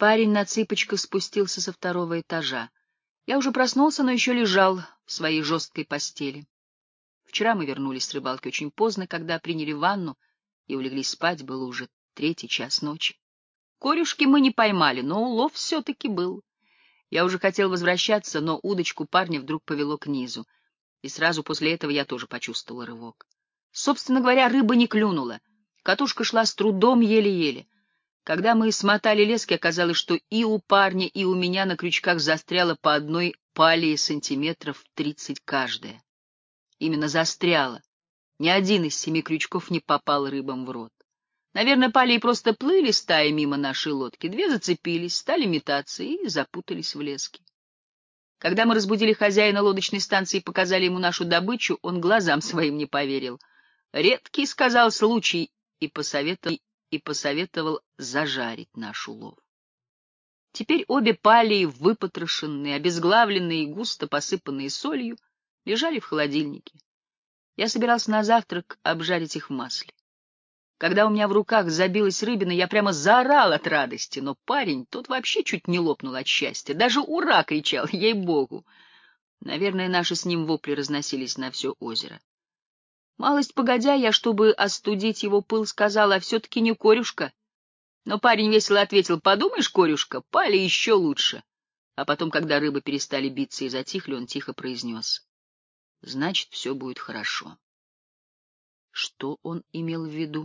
Парень на цыпочках спустился со второго этажа. Я уже проснулся, но еще лежал в своей жесткой постели. Вчера мы вернулись с рыбалки очень поздно, когда приняли ванну и улеглись спать, было уже 3-й час ночи. Корюшки мы не поймали, но улов все-таки был. Я уже хотел возвращаться, но удочку парня вдруг повело к низу, и сразу после этого я тоже почувствовал рывок. Собственно говоря, рыба не клюнула. Катушка шла с трудом, еле-еле. Когда мы смотали лески, оказалось, что и у парня, и у меня на крючках застряло по одной палии сантиметров 30 каждая. Именно застряло. Ни один из 7 крючков не попал рыбам в рот. Наверное, палии просто плыли стаей мимо нашей лодки. 2 зацепились, стали метаться и запутались в леске. Когда мы разбудили хозяина лодочной станции и показали ему нашу добычу, он глазам своим не поверил. «Редкий, — сказал, — случай», и посоветовал зажарить наш улов. Теперь обе палии, выпотрошенные, обезглавленные и густо посыпанные солью, лежали в холодильнике. Я собирался на завтрак обжарить их в масле. Когда у меня в руках забилась рыбина, я прямо заорал от радости, но парень, тот вообще чуть не лопнул от счастья. Даже «Ура!» кричал, ей-богу. Наверное, наши с ним вопли разносились на все озеро. Малость погодя, я, чтобы остудить его пыл, сказала, а все-таки не корюшка. Но парень весело ответил, подумаешь, корюшка, пали еще лучше. А потом, когда рыбы перестали биться и затихли, он тихо произнес, значит, все будет хорошо. Что он имел в виду?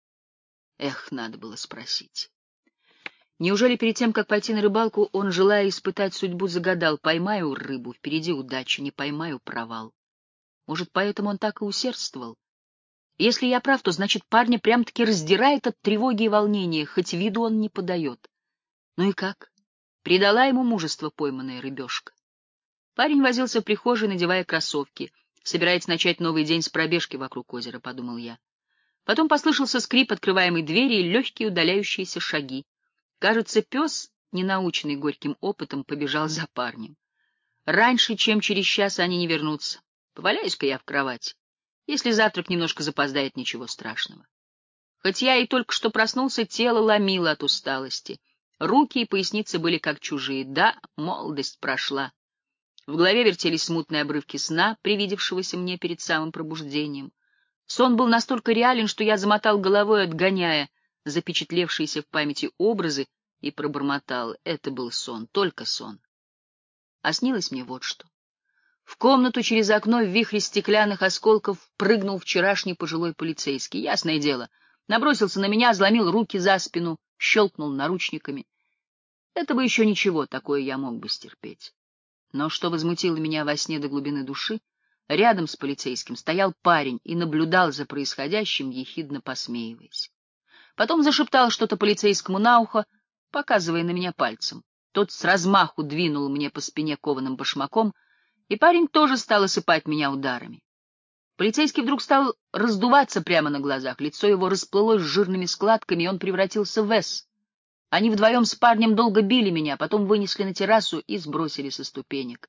Эх, надо было спросить. Неужели перед тем, как пойти на рыбалку, он, желая испытать судьбу, загадал, поймаю рыбу, впереди удача, не поймаю — провал? Может, поэтому он так и усердствовал? Если я прав, то, значит, парня прям-таки раздирает от тревоги и волнения, хоть виду он не подает. Ну и как? Придала ему мужество пойманная рыбешка. Парень возился в прихожей, надевая кроссовки. Собирается начать новый день с пробежки вокруг озера, — подумал я. Потом послышался скрип открываемой двери и легкие удаляющиеся шаги. Кажется, пес, не наученный горьким опытом, побежал за парнем. Раньше, чем через час, они не вернутся. Поваляюсь-ка я в кровати. Если завтрак немножко запоздает, ничего страшного. Хоть я и только что проснулся, тело ломило от усталости. Руки и поясницы были как чужие. Да, молодость прошла. В голове вертелись смутные обрывки сна, привидевшегося мне перед самым пробуждением. Сон был настолько реален, что я замотал головой, отгоняя запечатлевшиеся в памяти образы, и пробормотал. Это был сон, только сон. А снилось мне вот что. В комнату через окно в вихре стеклянных осколков прыгнул вчерашний пожилой полицейский. Ясное дело, набросился на меня, заломил руки за спину, щелкнул наручниками. Это бы еще ничего, такое я мог бы стерпеть. Но что возмутило меня во сне до глубины души, рядом с полицейским стоял парень и наблюдал за происходящим, ехидно посмеиваясь. Потом зашептал что-то полицейскому на ухо, показывая на меня пальцем. Тот с размаху двинул мне по спине кованым башмаком, и парень тоже стал осыпать меня ударами. Полицейский вдруг стал раздуваться прямо на глазах, лицо его расплылось жирными складками, и он превратился в «С». Они вдвоем с парнем долго били меня, потом вынесли на террасу и сбросили со ступенек.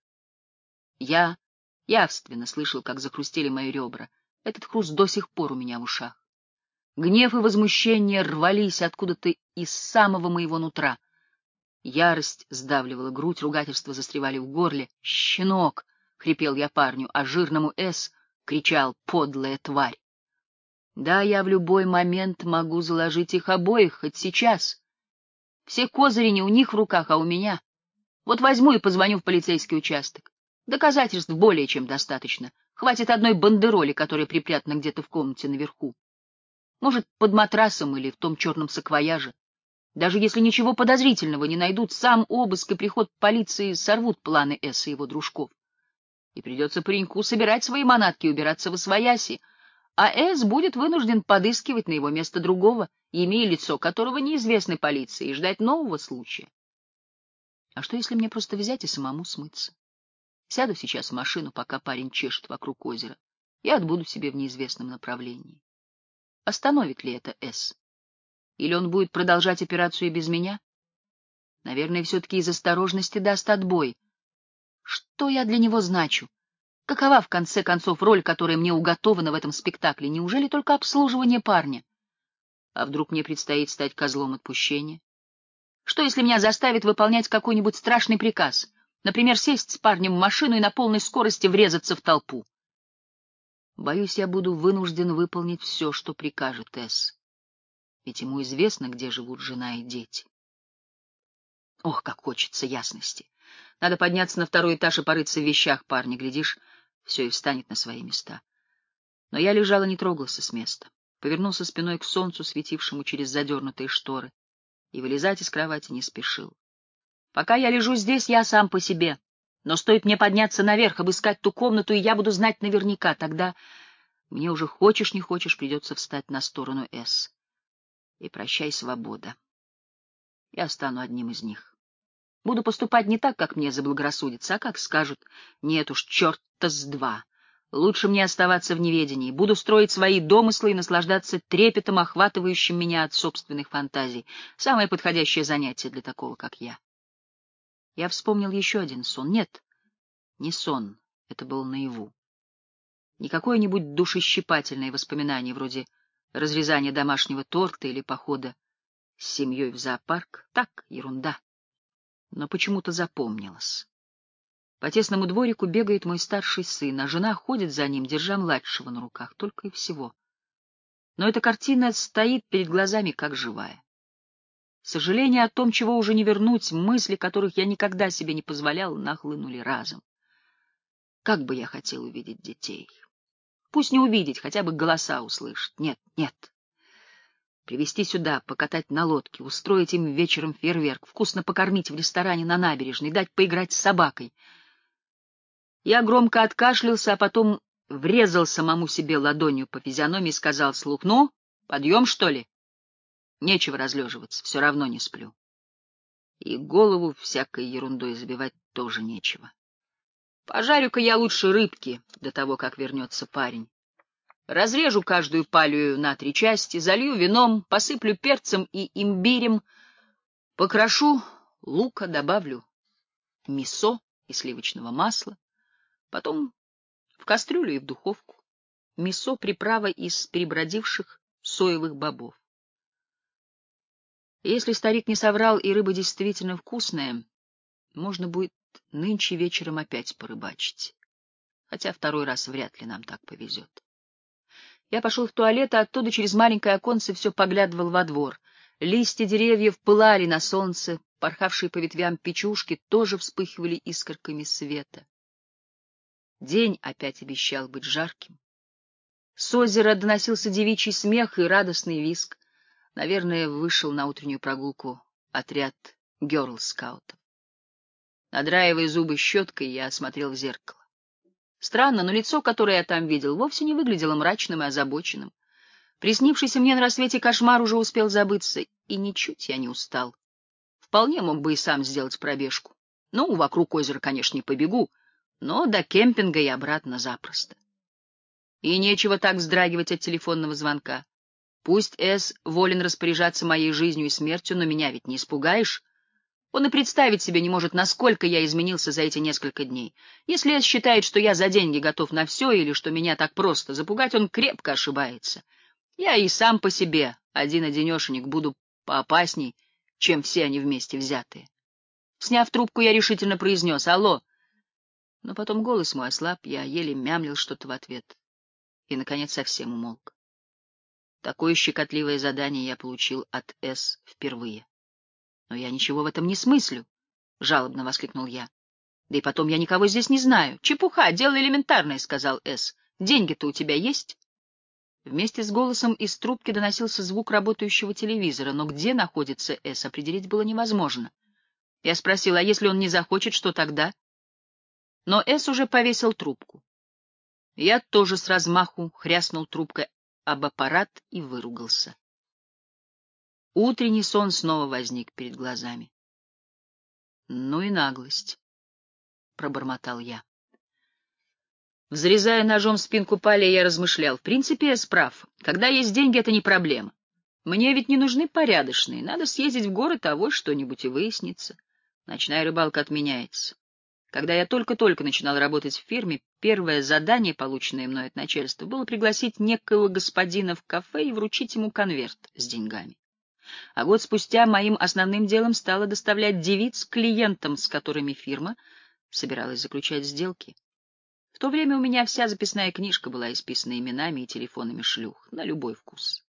Я явственно слышал, как захрустели мои ребра. Этот хруст до сих пор у меня в ушах. Гнев и возмущение рвались откуда-то из самого моего нутра. Ярость сдавливала грудь, ругательства застревали в горле. «Щенок!» — хрипел я парню, а жирному «С» кричал «подлая тварь». Да, я в любой момент могу заложить их обоих, хоть сейчас. Все козыри не у них в руках, а у меня. Вот возьму и позвоню в полицейский участок. Доказательств более чем достаточно. Хватит одной бандероли, которая припрятана где-то в комнате наверху. Может, под матрасом или в том черном саквояже. Даже если ничего подозрительного не найдут, сам обыск и приход полиции сорвут планы Эса и его дружков. И придется пареньку собирать свои манатки и убираться восвояси, а Эс будет вынужден подыскивать на его место другого, имея лицо которого неизвестны полиции, и ждать нового случая. А что, если мне просто взять и самому смыться? Сяду сейчас в машину, пока парень чешет вокруг озера, и отбуду себе в неизвестном направлении. Остановит ли это Эс? Или он будет продолжать операцию и без меня? Наверное, все-таки из осторожности даст отбой. Что я для него значу? Какова, в конце концов, роль, которая мне уготована в этом спектакле? Неужели только обслуживание парня? А вдруг мне предстоит стать козлом отпущения? Что, если меня заставят выполнять какой-нибудь страшный приказ? Например, сесть с парнем в машину и на полной скорости врезаться в толпу? Боюсь, я буду вынужден выполнить все, что прикажет Эс. Ведь ему известно, где живут жена и дети. Ох, как хочется ясности. Надо подняться на второй этаж и порыться в вещах парня. Глядишь, все и встанет на свои места. Но я лежал и не трогался с места. Повернулся спиной к солнцу, светившему через задернутые шторы, и вылезать из кровати не спешил. Пока я лежу здесь, я сам по себе. Но стоит мне подняться наверх, обыскать ту комнату, и я буду знать наверняка. Тогда мне уже хочешь не хочешь придется встать на сторону С. И прощай, свобода. Я стану одним из них. Буду поступать не так, как мне заблагорассудится, а как скажут. Нет уж, черта с два. Лучше мне оставаться в неведении. Буду строить свои домыслы и наслаждаться трепетом, охватывающим меня от собственных фантазий. Самое подходящее занятие для такого, как я. Я вспомнил еще один сон. Нет, не сон. Это был наяву. Не какое-нибудь душещипательное воспоминание, вроде разрезания домашнего торта или похода с семьей в зоопарк. Так, ерунда. Но почему-то запомнилось. По тесному дворику бегает мой старший сын, а жена ходит за ним, держа младшего на руках, только и всего. Но эта картина стоит перед глазами, как живая. Сожаление о том, чего уже не вернуть, мысли, которых я никогда себе не позволял, нахлынули разом. Как бы я хотел увидеть детей. Пусть не увидеть, хотя бы голоса услышать. Нет, нет. Привезти сюда, покатать на лодке, устроить им вечером фейерверк, вкусно покормить в ресторане на набережной, дать поиграть с собакой. Я громко откашлялся, а потом врезал самому себе ладонью по физиономии и сказал вслух: «Ну, подъем, что ли? Нечего разлеживаться, все равно не сплю. И голову всякой ерундой забивать тоже нечего. Пожарю-ка я лучше рыбки до того, как вернется парень. Разрежу каждую палию на 3 части, залью вином, посыплю перцем и имбирем, покрошу лука, добавлю мисо и сливочного масла, потом в кастрюлю и в духовку. Мисо — приправа из перебродивших соевых бобов. Если старик не соврал и рыба действительно вкусная, можно будет нынче вечером опять порыбачить. Хотя второй раз вряд ли нам так повезет. Я пошел в туалет, а оттуда через маленькое оконце все поглядывал во двор. Листья деревьев пылали на солнце, порхавшие по ветвям печушки тоже вспыхивали искорками света. День опять обещал быть жарким. С озера доносился девичий смех и радостный визг. Наверное, вышел на утреннюю прогулку отряд герл-скаутов. Надраивая зубы щеткой, я осмотрел в зеркало. Странно, но лицо, которое я там видел, вовсе не выглядело мрачным и озабоченным. Приснившийся мне на рассвете кошмар уже успел забыться, и ничуть я не устал. Вполне мог бы и сам сделать пробежку. Ну, вокруг озера, конечно, не побегу, но до кемпинга и обратно запросто. И нечего так вздрагивать от телефонного звонка. Пусть Эс волен распоряжаться моей жизнью и смертью, но меня ведь не испугаешь. Он и представить себе не может, насколько я изменился за эти несколько дней. Если Эс считает, что я за деньги готов на все, или что меня так просто запугать, он крепко ошибается. Я и сам по себе, один-одинешенек, буду поопасней, чем все они вместе взятые. Сняв трубку, я решительно произнес: «Алло!» Но потом голос мой ослаб, я еле мямлил что-то в ответ. И, наконец, совсем умолк. Такое щекотливое задание я получил от С впервые. «Но я ничего в этом не смыслю», — жалобно воскликнул я. «Да и потом я никого здесь не знаю. Чепуха, дело элементарное», — сказал С. «Деньги-то у тебя есть?» Вместе с голосом из трубки доносился звук работающего телевизора, но где находится С, определить было невозможно. Я спросил: «А если он не захочет, что тогда?» Но С уже повесил трубку. Я тоже с размаху хряснул трубкой об аппарат и выругался. Утренний сон снова возник перед глазами. «Ну и наглость», — пробормотал я. Взрезая ножом спинку палия, я размышлял. В принципе, я прав. Когда есть деньги, это не проблема. Мне ведь не нужны порядочные. Надо съездить в город, а вот что-нибудь и выяснится. Ночная рыбалка отменяется. Когда я только-только начинал работать в фирме, первое задание, полученное мной от начальства, было пригласить некоего господина в кафе и вручить ему конверт с деньгами. А год спустя моим основным делом стало доставлять девиц клиентам, с которыми фирма собиралась заключать сделки. В то время у меня вся записная книжка была исписана именами и телефонами шлюх, на любой вкус.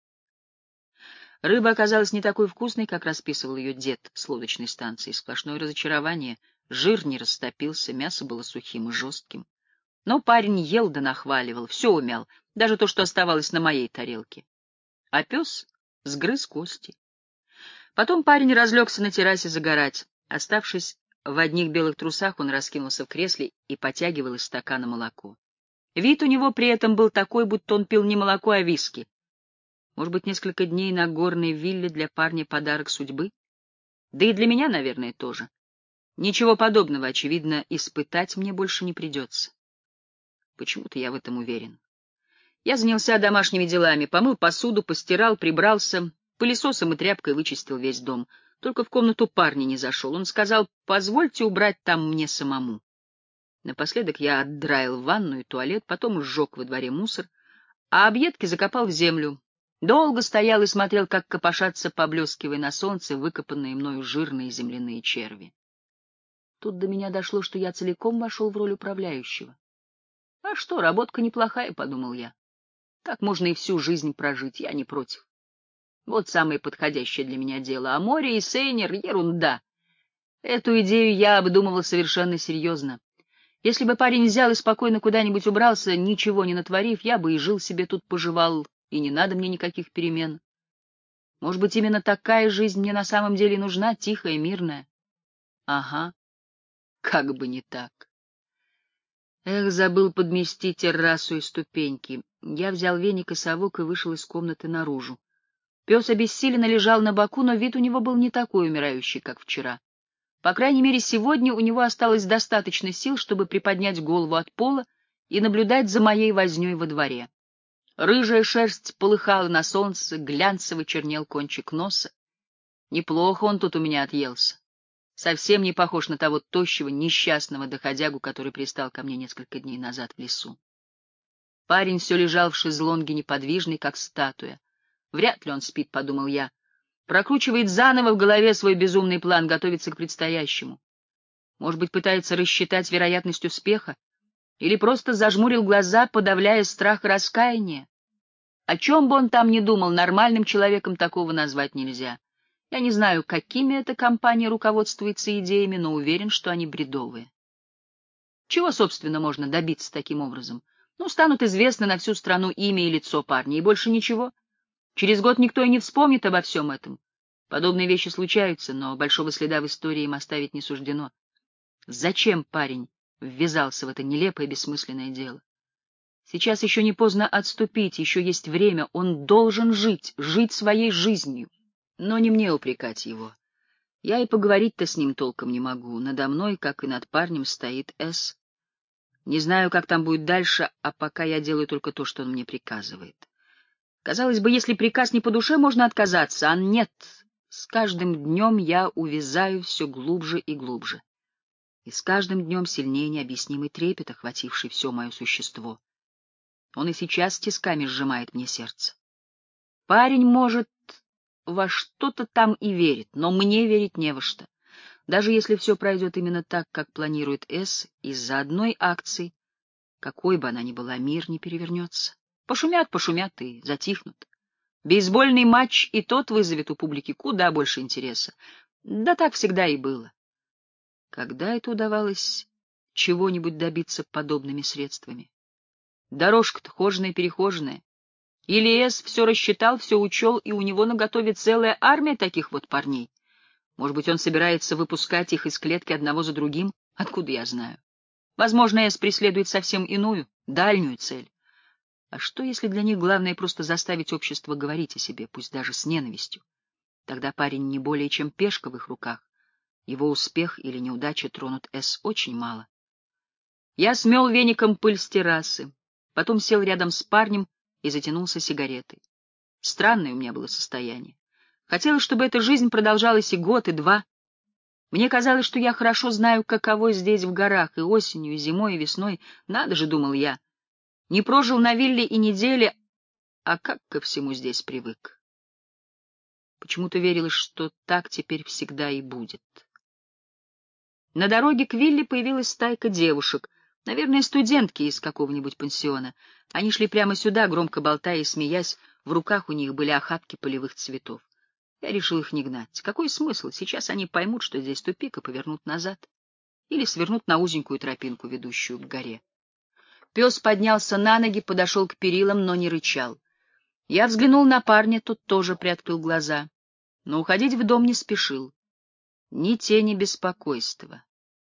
Рыба оказалась не такой вкусной, как расписывал ее дед с лодочной станции. Сплошное разочарование, жир не растопился, мясо было сухим и жестким. Но парень ел да нахваливал, все умял, даже то, что оставалось на моей тарелке. А пес сгрыз кости. Потом парень разлегся на террасе загорать. Оставшись в одних белых трусах, он раскинулся в кресле и потягивал из стакана молоко. Вид у него при этом был такой, будто он пил не молоко, а виски. Может быть, несколько дней на горной вилле для парня подарок судьбы? Да и для меня, наверное, тоже. Ничего подобного, очевидно, испытать мне больше не придется. Почему-то я в этом уверен. Я занялся домашними делами, помыл посуду, постирал, прибрался, пылесосом и тряпкой вычистил весь дом. Только в комнату парня не зашел. Он сказал: «Позвольте убрать там мне самому». Напоследок я отдраил ванну и туалет, потом сжег во дворе мусор, а объедки закопал в землю. Долго стоял и смотрел, как копошатся, поблескивая на солнце, выкопанные мною жирные земляные черви. Тут до меня дошло, что я целиком вошел в роль управляющего. «А что, работка неплохая», — подумал я. «Так можно и всю жизнь прожить, я не против. Вот самое подходящее для меня дело. А море и сейнер — ерунда». Эту идею я обдумывал совершенно серьезно. Если бы парень взял и спокойно куда-нибудь убрался, ничего не натворив, я бы и жил себе тут, поживал, и не надо мне никаких перемен. Может быть, именно такая жизнь мне на самом деле нужна, тихая, мирная? Ага, как бы не так. Эх, забыл подмести террасу и ступеньки. Я взял веник и совок и вышел из комнаты наружу. Пес обессиленно лежал на боку, но вид у него был не такой умирающий, как вчера. По крайней мере, сегодня у него осталось достаточно сил, чтобы приподнять голову от пола и наблюдать за моей вознёй во дворе. Рыжая шерсть полыхала на солнце, глянцево чернел кончик носа. Неплохо он тут у меня отъелся. Совсем не похож на того тощего, несчастного доходягу, который пристал ко мне несколько дней назад в лесу. Парень все лежал в шезлонге неподвижный, как статуя. Вряд ли он спит, — подумал я. Прокручивает заново в голове свой безумный план, готовится к предстоящему. Может быть, пытается рассчитать вероятность успеха? Или просто зажмурил глаза, подавляя страх и раскаяние? О чем бы он там ни думал, нормальным человеком такого назвать нельзя. Я не знаю, какими эта компания руководствуется идеями, но уверен, что они бредовые. Чего, собственно, можно добиться таким образом? Ну, станут известны на всю страну имя и лицо парня, и больше ничего. Через год никто и не вспомнит обо всем этом. Подобные вещи случаются, но большого следа в истории им оставить не суждено. Зачем парень ввязался в это нелепое бессмысленное дело? Сейчас еще не поздно отступить, еще есть время, он должен жить, жить своей жизнью. Но не мне упрекать его. Я и поговорить-то с ним толком не могу. Надо мной, как и над парнем, стоит С. Не знаю, как там будет дальше, а пока я делаю только то, что он мне приказывает. Казалось бы, если приказ не по душе, можно отказаться, а нет. С каждым днем я увязаю все глубже и глубже. И с каждым днем сильнее необъяснимый трепет, охвативший все мое существо. Он и сейчас тисками сжимает мне сердце. Парень, может, во что-то там и верит, но мне верить не во что. Даже если все пройдет именно так, как планирует С, из-за одной акции, какой бы она ни была, мир не перевернется. Пошумят, пошумят и затихнут. Бейсбольный матч и тот вызовет у публики куда больше интереса. Да так всегда и было. Когда это удавалось чего-нибудь добиться подобными средствами? Дорожка-то хоженая-перехоженная. Или Эс все рассчитал, все учел, и у него наготове целая армия таких вот парней. Может быть, он собирается выпускать их из клетки одного за другим? Откуда я знаю? Возможно, Эс преследует совсем иную, дальнюю цель. А что, если для них главное просто заставить общество говорить о себе, пусть даже с ненавистью? Тогда парень не более чем пешка в их руках. Его успех или неудача тронут С очень мало. Я смел веником пыль с террасы, потом сел рядом с парнем и затянулся сигаретой. Странное у меня было состояние. Хотелось, чтобы эта жизнь продолжалась и год, и два. Мне казалось, что я хорошо знаю, каково здесь в горах, и осенью, и зимой, и весной. Надо же, думал я. Не прожил на вилле и недели, а как ко всему здесь привык. Почему-то верилось, что так теперь всегда и будет. На дороге к вилле появилась стайка девушек, наверное, студентки из какого-нибудь пансиона. Они шли прямо сюда, громко болтая и смеясь, в руках у них были охапки полевых цветов. Я решил их не гнать. Какой смысл? Сейчас они поймут, что здесь тупик, и повернут назад. Или свернут на узенькую тропинку, ведущую к горе. Пес поднялся на ноги, подошел к перилам, но не рычал. Я взглянул на парня, тот тоже приоткрыл глаза, но уходить в дом не спешил. Ни тени беспокойства.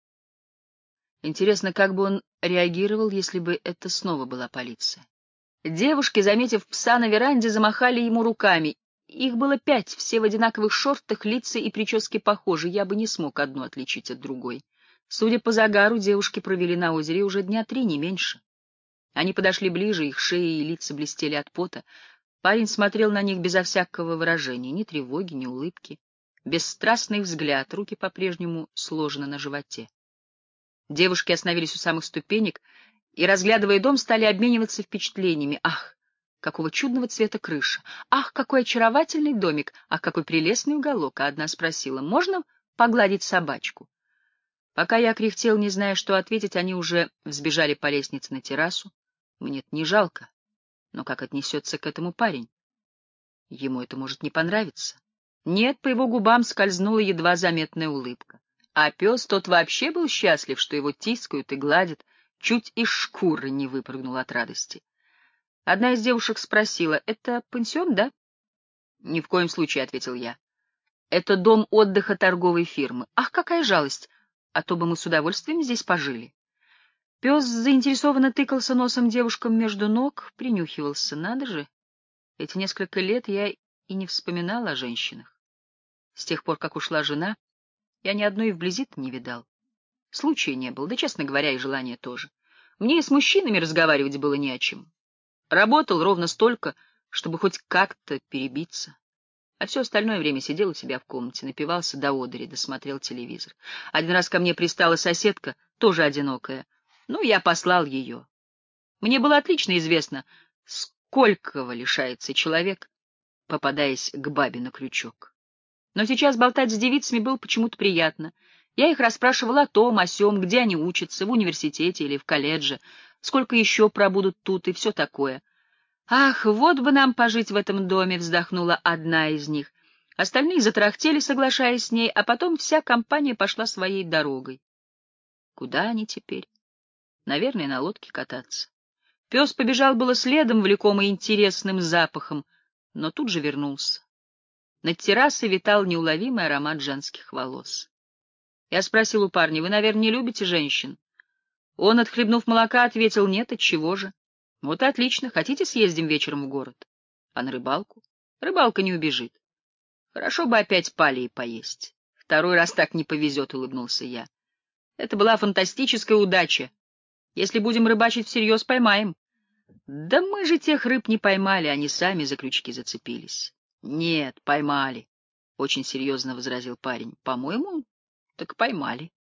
Интересно, как бы он реагировал, если бы это снова была полиция. Девушки, заметив пса на веранде, замахали ему руками. Их было 5, все в одинаковых шортах, лица и прически похожи, я бы не смог одну отличить от другой. Судя по загару, девушки провели на озере уже дня 3, не меньше. Они подошли ближе, их шеи и лица блестели от пота. Парень смотрел на них безо всякого выражения, ни тревоги, ни улыбки. Бесстрастный взгляд, руки по-прежнему сложены на животе. Девушки остановились у самых ступенек и, разглядывая дом, стали обмениваться впечатлениями. Ах, какого чудного цвета крыша! Ах, какой очаровательный домик! Ах, какой прелестный уголок! А одна спросила: можно погладить собачку? Пока я кряхтел, не зная, что ответить, они уже взбежали по лестнице на террасу. Мне-то не жалко, но как отнесется к этому парень? Ему это может не понравиться. Нет, по его губам скользнула едва заметная улыбка. А пес тот вообще был счастлив, что его тискают и гладят, чуть из шкуры не выпрыгнул от радости. Одна из девушек спросила: «Это пансион, да?» «Ни в коем случае», — ответил я. «Это дом отдыха торговой фирмы. Ах, какая жалость! А то бы мы с удовольствием здесь пожили». Пес заинтересованно тыкался носом девушкам между ног, принюхивался. Надо же, эти несколько лет я и не вспоминал о женщинах. С тех пор, как ушла жена, я ни одной и вблизи-то не видал. Случая не было, да, честно говоря, и желания тоже. Мне и с мужчинами разговаривать было не о чем. Работал ровно столько, чтобы хоть как-то перебиться. А все остальное время сидел у себя в комнате, напивался до одури, досмотрел телевизор. Один раз ко мне пристала соседка, тоже одинокая. Ну, я послал ее. Мне было отлично известно, сколького лишается человек, попадаясь к бабе на крючок. Но сейчас болтать с девицами было почему-то приятно. Я их расспрашивала о том, о сём, где они учатся, в университете или в колледже, сколько еще пробудут тут и все такое. «Ах, вот бы нам пожить в этом доме!» — вздохнула одна из них. Остальные затарахтели, соглашаясь с ней, а потом вся компания пошла своей дорогой. Куда они теперь? Наверное, на лодке кататься. Пес побежал было следом, влекомый интересным запахом, но тут же вернулся. Над террасой витал неуловимый аромат женских волос. Я спросил у парня: «Вы, наверное, не любите женщин?» Он, отхлебнув молока, ответил: «Нет, отчего же?» «Вот и отлично. Хотите, съездим вечером в город?» «А на рыбалку?» «Рыбалка не убежит. Хорошо бы опять палии поесть. Второй раз так не повезет», — улыбнулся я. «Это была фантастическая удача. Если будем рыбачить всерьез, поймаем». «Да мы же тех рыб не поймали, они сами за крючки зацепились». «Нет, поймали», — очень серьезно возразил парень. «По-моему, так поймали».